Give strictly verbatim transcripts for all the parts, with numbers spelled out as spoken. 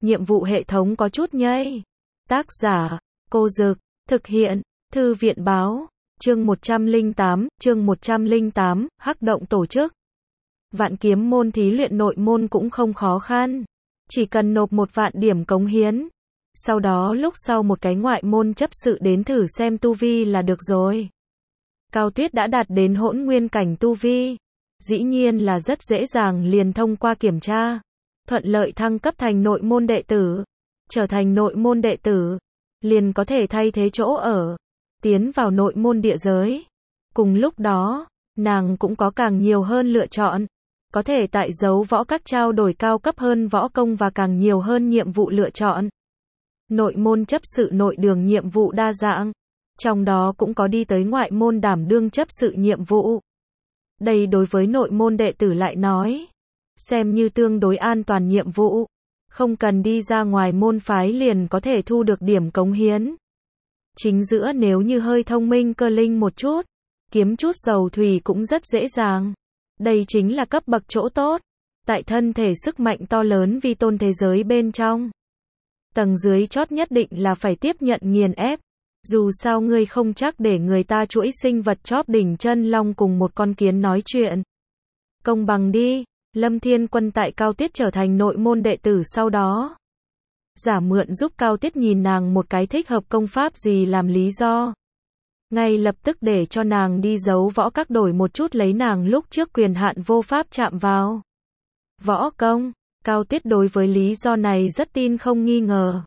nhiệm vụ hệ thống có chút nhây. Tác giả, Cô Dực, thực hiện, Thư viện báo, chương một trăm lẻ tám, chương một trăm lẻ tám, Hắc động tổ chức. Vạn kiếm môn thí luyện nội môn cũng không khó khăn. Chỉ cần nộp một vạn điểm cống hiến. Sau đó lúc sau một cái ngoại môn chấp sự đến thử xem tu vi là được rồi. Cao Tuyết đã đạt đến hỗn nguyên cảnh tu vi. Dĩ nhiên là rất dễ dàng liền thông qua kiểm tra. Thuận lợi thăng cấp thành nội môn đệ tử. Trở thành nội môn đệ tử. Liền có thể thay thế chỗ ở. Tiến vào nội môn địa giới. Cùng lúc đó, nàng cũng có càng nhiều hơn lựa chọn. Có thể tại dấu võ các trao đổi cao cấp hơn võ công và càng nhiều hơn nhiệm vụ lựa chọn. Nội môn chấp sự nội đường nhiệm vụ đa dạng. Trong đó cũng có đi tới ngoại môn đảm đương chấp sự nhiệm vụ. Đây đối với nội môn đệ tử lại nói. Xem như tương đối an toàn nhiệm vụ. Không cần đi ra ngoài môn phái liền có thể thu được điểm cống hiến. Chính giữa nếu như hơi thông minh cơ linh một chút. Kiếm chút dầu thủy cũng rất dễ dàng. Đây chính là cấp bậc chỗ tốt. Tại thân thể sức mạnh to lớn vi tôn thế giới bên trong. Tầng dưới chót nhất định là phải tiếp nhận nghiền ép. Dù sao ngươi không chắc để người ta chuỗi sinh vật chóp đỉnh chân long cùng một con kiến nói chuyện. Công bằng đi. Lâm Thiên Quân tại Cao Tuyết trở thành nội môn đệ tử sau đó. Giả mượn giúp Cao Tuyết nhìn nàng một cái thích hợp công pháp gì làm lý do. Ngay lập tức để cho nàng đi giấu võ các đổi một chút lấy nàng lúc trước quyền hạn vô pháp chạm vào. Võ công, Cao Tuyết đối với lý do này rất tin không nghi ngờ.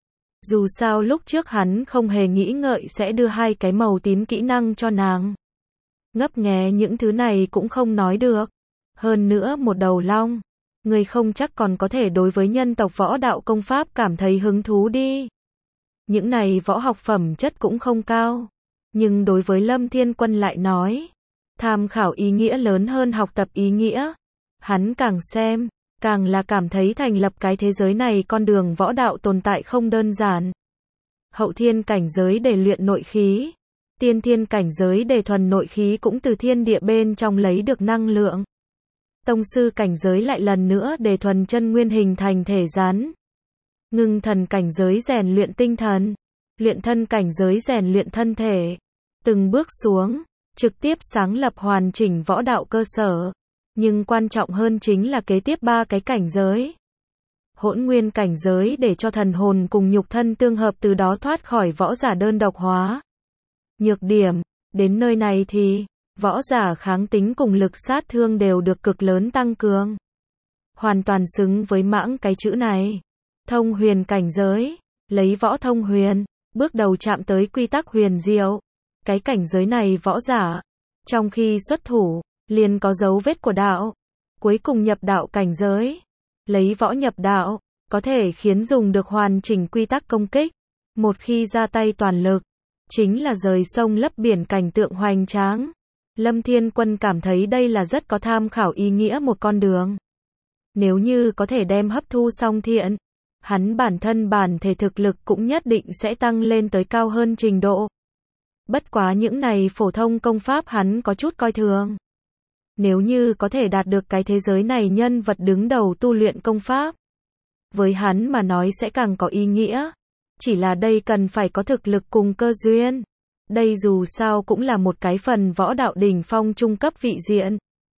Dù sao lúc trước hắn không hề nghĩ ngợi sẽ đưa hai cái màu tím kỹ năng cho nàng. Ngấp nghé những thứ này cũng không nói được. Hơn nữa một đầu long. Người không chắc còn có thể đối với nhân tộc võ đạo công pháp cảm thấy hứng thú đi. Những này võ học phẩm chất cũng không cao. Nhưng đối với Lâm Thiên Quân lại nói. Tham khảo ý nghĩa lớn hơn học tập ý nghĩa. Hắn càng xem, càng là cảm thấy thành lập cái thế giới này con đường võ đạo tồn tại không đơn giản. Hậu thiên cảnh giới để luyện nội khí. Tiên thiên cảnh giới để thuần nội khí cũng từ thiên địa bên trong lấy được năng lượng. Tông sư cảnh giới lại lần nữa để thuần chân nguyên hình thành thể rắn. Ngưng thần cảnh giới rèn luyện tinh thần. Luyện thân cảnh giới rèn luyện thân thể. Từng bước xuống, trực tiếp sáng lập hoàn chỉnh võ đạo cơ sở. Nhưng quan trọng hơn chính là kế tiếp ba cái cảnh giới. Hỗn nguyên cảnh giới để cho thần hồn cùng nhục thân tương hợp từ đó thoát khỏi võ giả đơn độc hóa. Nhược điểm, đến nơi này thì, võ giả kháng tính cùng lực sát thương đều được cực lớn tăng cường. Hoàn toàn xứng với mãng cái chữ này. Thông huyền cảnh giới, lấy võ thông huyền, bước đầu chạm tới quy tắc huyền diệu. Cái cảnh giới này võ giả, trong khi xuất thủ, liền có dấu vết của đạo. Cuối cùng nhập đạo cảnh giới, lấy võ nhập đạo, có thể khiến dùng được hoàn chỉnh quy tắc công kích. Một khi ra tay toàn lực, chính là rời sông lấp biển cảnh tượng hoành tráng. Lâm Thiên Quân cảm thấy đây là rất có tham khảo ý nghĩa một con đường. Nếu như có thể đem hấp thu song thiện, hắn bản thân bản thể thực lực cũng nhất định sẽ tăng lên tới cao hơn trình độ. Bất quá những này phổ thông công pháp hắn có chút coi thường. Nếu như có thể đạt được cái thế giới này nhân vật đứng đầu tu luyện công pháp, với hắn mà nói sẽ càng có ý nghĩa. Chỉ là đây cần phải có thực lực cùng cơ duyên. Đây dù sao cũng là một cái phần võ đạo đỉnh phong trung cấp vị diện.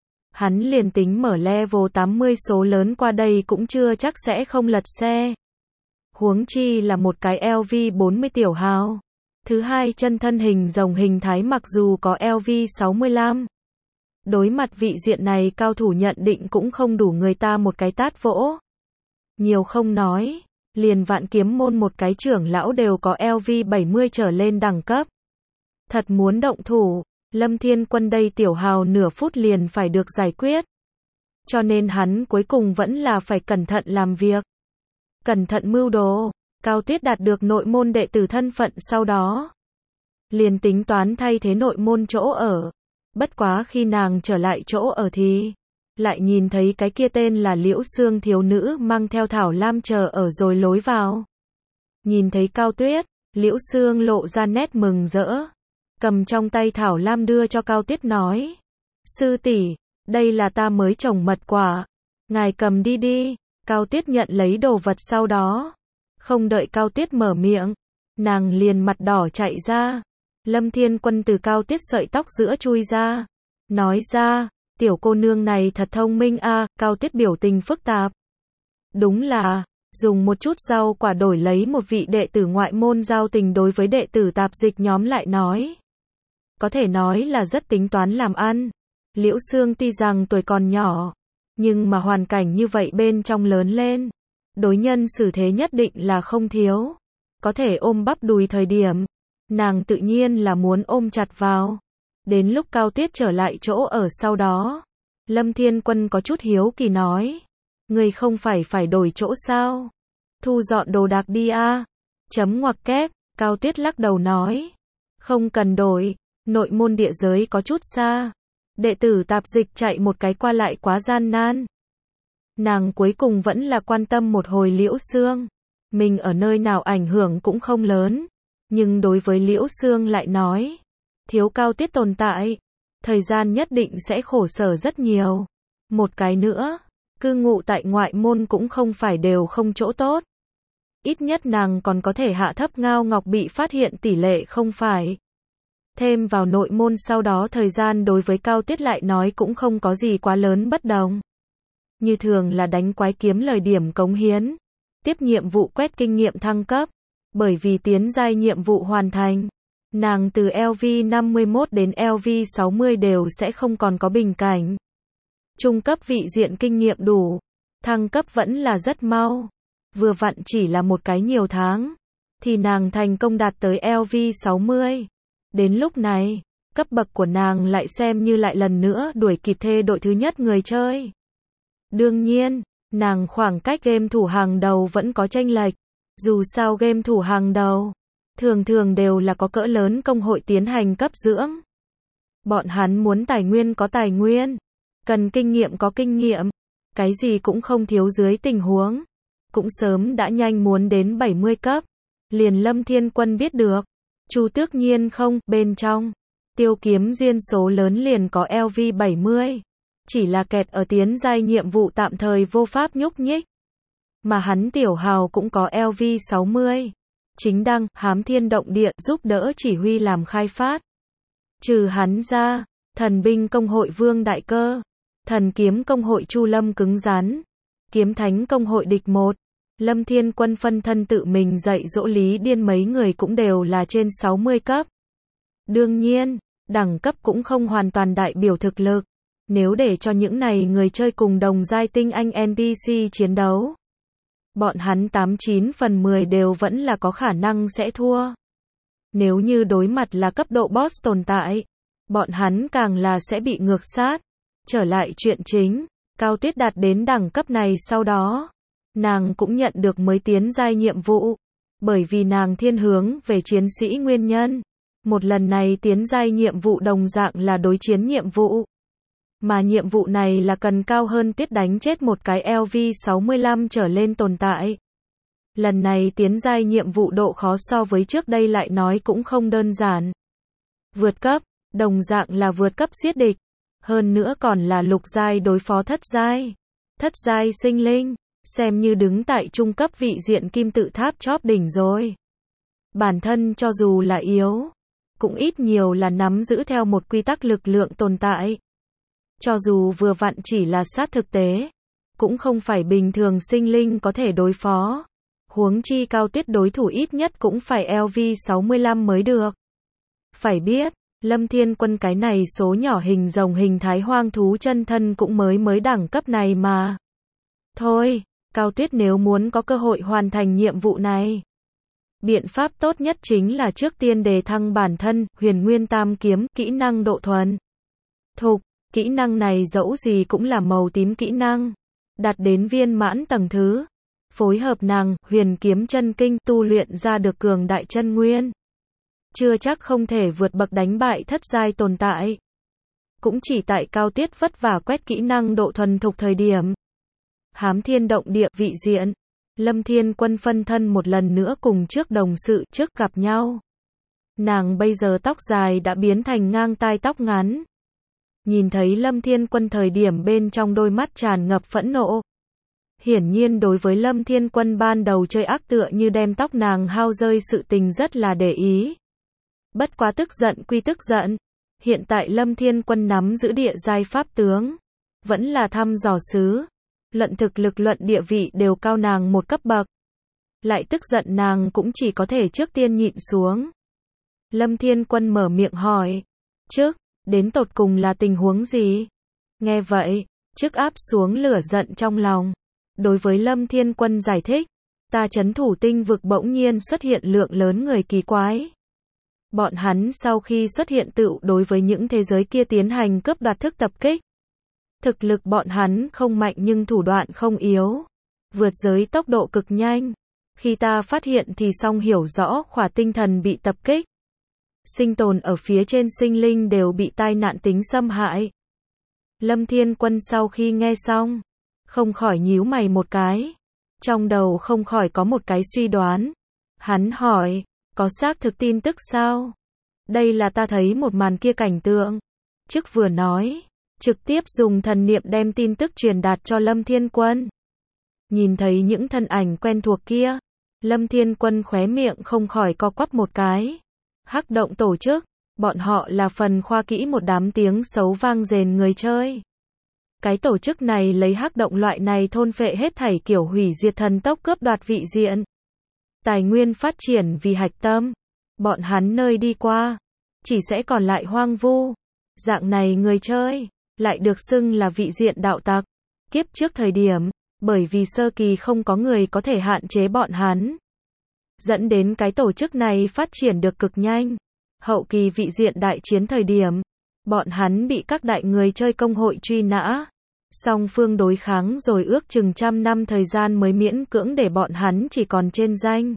Hắn liền tính mở level tám mươi số lớn qua đây cũng chưa chắc sẽ không lật xe. Huống chi là một cái L V bốn mươi tiểu hào. Thứ hai chân thân hình rồng hình thái mặc dù có L V sáu mươi lăm. Đối mặt vị diện này cao thủ nhận định cũng không đủ người ta một cái tát vỗ. Nhiều không nói, liền vạn kiếm môn một cái trưởng lão đều có L V bảy mươi trở lên đẳng cấp. Thật muốn động thủ, Lâm Thiên Quân đây tiểu hào nửa phút liền phải được giải quyết. Cho nên hắn cuối cùng vẫn là phải cẩn thận làm việc. Cẩn thận mưu đồ, Cao Tuyết đạt được nội môn đệ tử thân phận sau đó. Liền tính toán thay thế nội môn chỗ ở. Bất quá khi nàng trở lại chỗ ở thì, lại nhìn thấy cái kia tên là Liễu Sương thiếu nữ mang theo Thảo Lam chờ ở rồi lối vào. Nhìn thấy Cao Tuyết, Liễu Sương lộ ra nét mừng rỡ. Cầm trong tay Thảo Lam đưa cho Cao Tuyết nói. Sư tỷ, đây là ta mới trồng mật quả. Ngài cầm đi đi. Cao Tuyết nhận lấy đồ vật sau đó. Không đợi Cao Tuyết mở miệng. Nàng liền mặt đỏ chạy ra. Lâm Thiên Quân từ Cao Tuyết sợi tóc giữa chui ra. Nói ra, tiểu cô nương này thật thông minh a. À, Cao Tuyết biểu tình phức tạp. Đúng là, dùng một chút rau quả đổi lấy một vị đệ tử ngoại môn giao tình đối với đệ tử tạp dịch nhóm lại nói. Có thể nói là rất tính toán làm ăn. Liễu Xương tuy rằng tuổi còn nhỏ, nhưng mà hoàn cảnh như vậy bên trong lớn lên. Đối nhân xử thế nhất định là không thiếu. Có thể ôm bắp đùi thời điểm, nàng tự nhiên là muốn ôm chặt vào. Đến lúc Cao Tuyết trở lại chỗ ở sau đó, Lâm Thiên Quân có chút hiếu kỳ nói. Người không phải phải đổi chỗ sao? Thu dọn đồ đạc đi a. À? Chấm ngoặc kép, Cao Tuyết lắc đầu nói. Không cần đổi, nội môn địa giới có chút xa. Đệ tử tạp dịch chạy một cái qua lại quá gian nan. Nàng cuối cùng vẫn là quan tâm một hồi Liễu Xương. Mình ở nơi nào ảnh hưởng cũng không lớn. Nhưng đối với Liễu Xương lại nói. Thiếu Cao Tuyết tồn tại. Thời gian nhất định sẽ khổ sở rất nhiều. Một cái nữa. Cư ngụ tại ngoại môn cũng không phải đều không chỗ tốt. Ít nhất nàng còn có thể hạ thấp Ngao Ngọc bị phát hiện tỷ lệ không phải. Thêm vào nội môn sau đó thời gian đối với Cao Tuyết lại nói cũng không có gì quá lớn bất đồng. Như thường là đánh quái kiếm lời điểm cống hiến. Tiếp nhiệm vụ quét kinh nghiệm thăng cấp. Bởi vì tiến giai nhiệm vụ hoàn thành. Nàng từ L V năm mươi mốt đến L V sáu mươi đều sẽ không còn có bình cảnh. Trung cấp vị diện kinh nghiệm đủ. Thăng cấp vẫn là rất mau. Vừa vặn chỉ là một cái nhiều tháng. Thì nàng thành công đạt tới L V sáu mươi. Đến lúc này, cấp bậc của nàng lại xem như lại lần nữa đuổi kịp thê đội thứ nhất người chơi. Đương nhiên, nàng khoảng cách game thủ hàng đầu vẫn có chênh lệch. Dù sao game thủ hàng đầu, thường thường đều là có cỡ lớn công hội tiến hành cấp dưỡng. Bọn hắn muốn tài nguyên có tài nguyên. Cần kinh nghiệm có kinh nghiệm. Cái gì cũng không thiếu dưới tình huống. Cũng sớm đã nhanh muốn đến bảy mươi cấp. Liền Lâm Thiên Quân biết được. Chu Tước Nhiên không, bên trong. Tiêu kiếm duyên số lớn liền có L V bảy mươi. Chỉ là kẹt ở tiến giai nhiệm vụ tạm thời vô pháp nhúc nhích. Mà hắn tiểu hào cũng có L V sáu mươi. Chính đăng, hám thiên động địa, giúp đỡ chỉ huy làm khai phát. Trừ hắn ra, thần binh công hội Vương Đại Cơ. Thần kiếm công hội Chu Lâm cứng rắn. Kiếm thánh công hội địch một. Lâm Thiên Quân phân thân tự mình dạy dỗ Lý Điên mấy người cũng đều là trên sáu mươi cấp. Đương nhiên, đẳng cấp cũng không hoàn toàn đại biểu thực lực. Nếu để cho những này người chơi cùng đồng giai tinh anh N P C chiến đấu, bọn hắn tám chín phần mười đều vẫn là có khả năng sẽ thua. Nếu như đối mặt là cấp độ boss tồn tại, bọn hắn càng là sẽ bị ngược sát. Trở lại chuyện chính, Cao Tuyết đạt đến đẳng cấp này sau đó, nàng cũng nhận được mới tiến giai nhiệm vụ. Bởi vì nàng thiên hướng về chiến sĩ nguyên nhân. Một lần này tiến giai nhiệm vụ đồng dạng là đối chiến nhiệm vụ. Mà nhiệm vụ này là cần cao hơn Tuyết đánh chết một cái L V sáu mươi lăm trở lên tồn tại. Lần này tiến giai nhiệm vụ độ khó so với trước đây lại nói cũng không đơn giản. Vượt cấp, đồng dạng là vượt cấp giết địch. Hơn nữa còn là lục giai đối phó thất giai. Thất giai sinh linh, xem như đứng tại trung cấp vị diện kim tự tháp chóp đỉnh rồi. Bản thân cho dù là yếu, cũng ít nhiều là nắm giữ theo một quy tắc lực lượng tồn tại. Cho dù vừa vặn chỉ là sát thực tế, cũng không phải bình thường sinh linh có thể đối phó. Huống chi Cao Tuyết đối thủ ít nhất cũng phải L V sáu mươi lăm mới được. Phải biết, Lâm Thiên Quân cái này số nhỏ hình rồng hình thái hoang thú chân thân cũng mới mới đẳng cấp này mà. Thôi, Cao Tuyết nếu muốn có cơ hội hoàn thành nhiệm vụ này, biện pháp tốt nhất chính là trước tiên đề thăng bản thân, Huyền Nguyên Tam Kiếm, kỹ năng độ thuần thục. Kỹ năng này dẫu gì cũng là màu tím kỹ năng. Đạt đến viên mãn tầng thứ. Phối hợp nàng, huyền kiếm chân kinh tu luyện ra được cường đại chân nguyên. Chưa chắc không thể vượt bậc đánh bại thất giai tồn tại. Cũng chỉ tại Cao Tuyết vất vả quét kỹ năng độ thuần thục thời điểm. Hám thiên động địa vị diện. Lâm Thiên Quân phân thân một lần nữa cùng trước đồng sự trước gặp nhau. Nàng bây giờ tóc dài đã biến thành ngang tai tóc ngắn. Nhìn thấy Lâm Thiên Quân thời điểm bên trong đôi mắt tràn ngập phẫn nộ. Hiển nhiên đối với Lâm Thiên Quân ban đầu chơi ác tựa như đem tóc nàng hao rơi sự tình rất là để ý. Bất quá tức giận quy tức giận. Hiện tại Lâm Thiên Quân nắm giữ địa giai pháp tướng. Vẫn là thăm dò sứ. Luận thực lực luận địa vị đều cao nàng một cấp bậc. Lại tức giận nàng cũng chỉ có thể trước tiên nhịn xuống. Lâm Thiên Quân mở miệng hỏi. Trước, đến tột cùng là tình huống gì? Nghe vậy, trước áp xuống lửa giận trong lòng. Đối với Lâm Thiên Quân giải thích. Ta trấn thủ tinh vực bỗng nhiên xuất hiện lượng lớn người kỳ quái. Bọn hắn sau khi xuất hiện tựu đối với những thế giới kia tiến hành cướp đoạt thức tập kích. Thực lực bọn hắn không mạnh nhưng thủ đoạn không yếu. Vượt giới tốc độ cực nhanh. Khi ta phát hiện thì song hiểu rõ khỏa tinh thần bị tập kích. Sinh tồn ở phía trên sinh linh đều bị tai nạn tính xâm hại. Lâm Thiên Quân sau khi nghe xong, không khỏi nhíu mày một cái. Trong đầu không khỏi có một cái suy đoán. Hắn hỏi, có xác thực tin tức sao? Đây là ta thấy một màn kia cảnh tượng. Chức vừa nói, trực tiếp dùng thần niệm đem tin tức truyền đạt cho Lâm Thiên Quân. Nhìn thấy những thân ảnh quen thuộc kia, Lâm Thiên Quân khóe miệng không khỏi co quắp một cái. Hắc động tổ chức, bọn họ là phần khoa kỹ một đám tiếng xấu vang dền người chơi. Cái tổ chức này lấy hắc động loại này thôn phệ hết thảy kiểu hủy diệt thần tốc cướp đoạt vị diện. Tài nguyên phát triển vì hạch tâm. Bọn hắn nơi đi qua, chỉ sẽ còn lại hoang vu. Dạng này người chơi, lại được xưng là vị diện đạo tặc. Kiếp trước thời điểm, bởi vì sơ kỳ không có người có thể hạn chế bọn hắn. Dẫn đến cái tổ chức này phát triển được cực nhanh. Hậu kỳ vị diện đại chiến thời điểm, bọn hắn bị các đại người chơi công hội truy nã. Song phương đối kháng rồi ước chừng trăm năm thời gian mới miễn cưỡng để bọn hắn chỉ còn trên danh.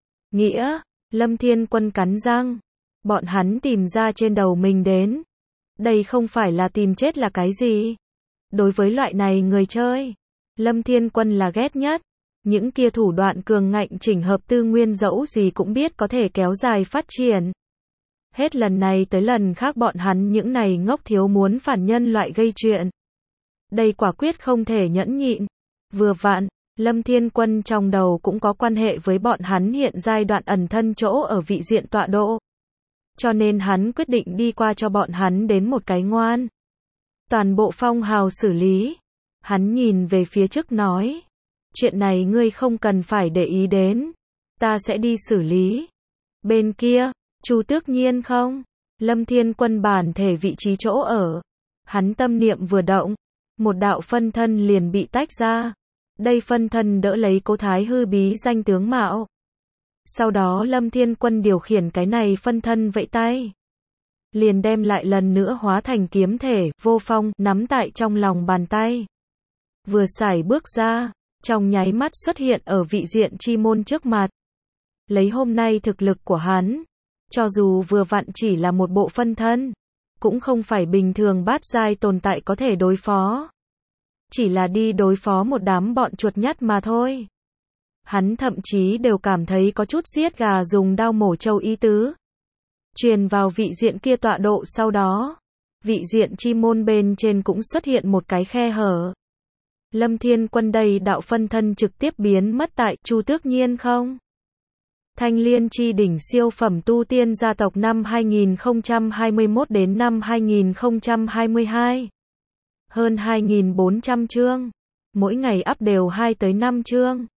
Nghĩa, Lâm Thiên Quân cắn răng. Bọn hắn tìm ra trên đầu mình đến. Đây không phải là tìm chết là cái gì. Đối với loại này người chơi, Lâm Thiên Quân là ghét nhất. Những kia thủ đoạn cường ngạnh chỉnh hợp tư nguyên dẫu gì cũng biết có thể kéo dài phát triển. Hết lần này tới lần khác bọn hắn những này ngốc thiếu muốn phản nhân loại gây chuyện. Đây quả quyết không thể nhẫn nhịn. Vừa vặn, Lâm Thiên Quân trong đầu cũng có quan hệ với bọn hắn hiện giai đoạn ẩn thân chỗ ở vị diện tọa độ. Cho nên hắn quyết định đi qua cho bọn hắn đến một cái ngoan. Toàn bộ phong hào xử lý. Hắn nhìn về phía trước nói. Chuyện này ngươi không cần phải để ý đến. Ta sẽ đi xử lý. Bên kia, Chu Tước Nhiên không? Lâm Thiên Quân bản thể vị trí chỗ ở. Hắn tâm niệm vừa động. Một đạo phân thân liền bị tách ra. Đây phân thân đỡ lấy Cố Thái Hư bí danh tướng mạo. Sau đó Lâm Thiên Quân điều khiển cái này phân thân vẫy tay. Liền đem lại lần nữa hóa thành kiếm thể, vô phong, nắm tại trong lòng bàn tay. Vừa sải bước ra, trong nháy mắt xuất hiện ở vị diện chi môn trước mặt. Lấy hôm nay thực lực của hắn, cho dù vừa vặn chỉ là một bộ phân thân, cũng không phải bình thường bát giai tồn tại có thể đối phó. Chỉ là đi đối phó một đám bọn chuột nhắt mà thôi. Hắn thậm chí đều cảm thấy có chút giết gà dùng đao mổ trâu ý tứ. Truyền vào vị diện kia tọa độ sau đó, vị diện chi môn bên trên cũng xuất hiện một cái khe hở. Lâm Thiên Quân đây đạo phân thân trực tiếp biến mất tại Chu Tước Nhiên không? Thanh Liên chi đỉnh siêu phẩm tu tiên gia tộc năm hai nghìn không trăm hai mươi mốt đến năm hai nghìn không trăm hai mươi hai. Hơn hai nghìn bốn trăm chương. Mỗi ngày up đều hai tới năm chương.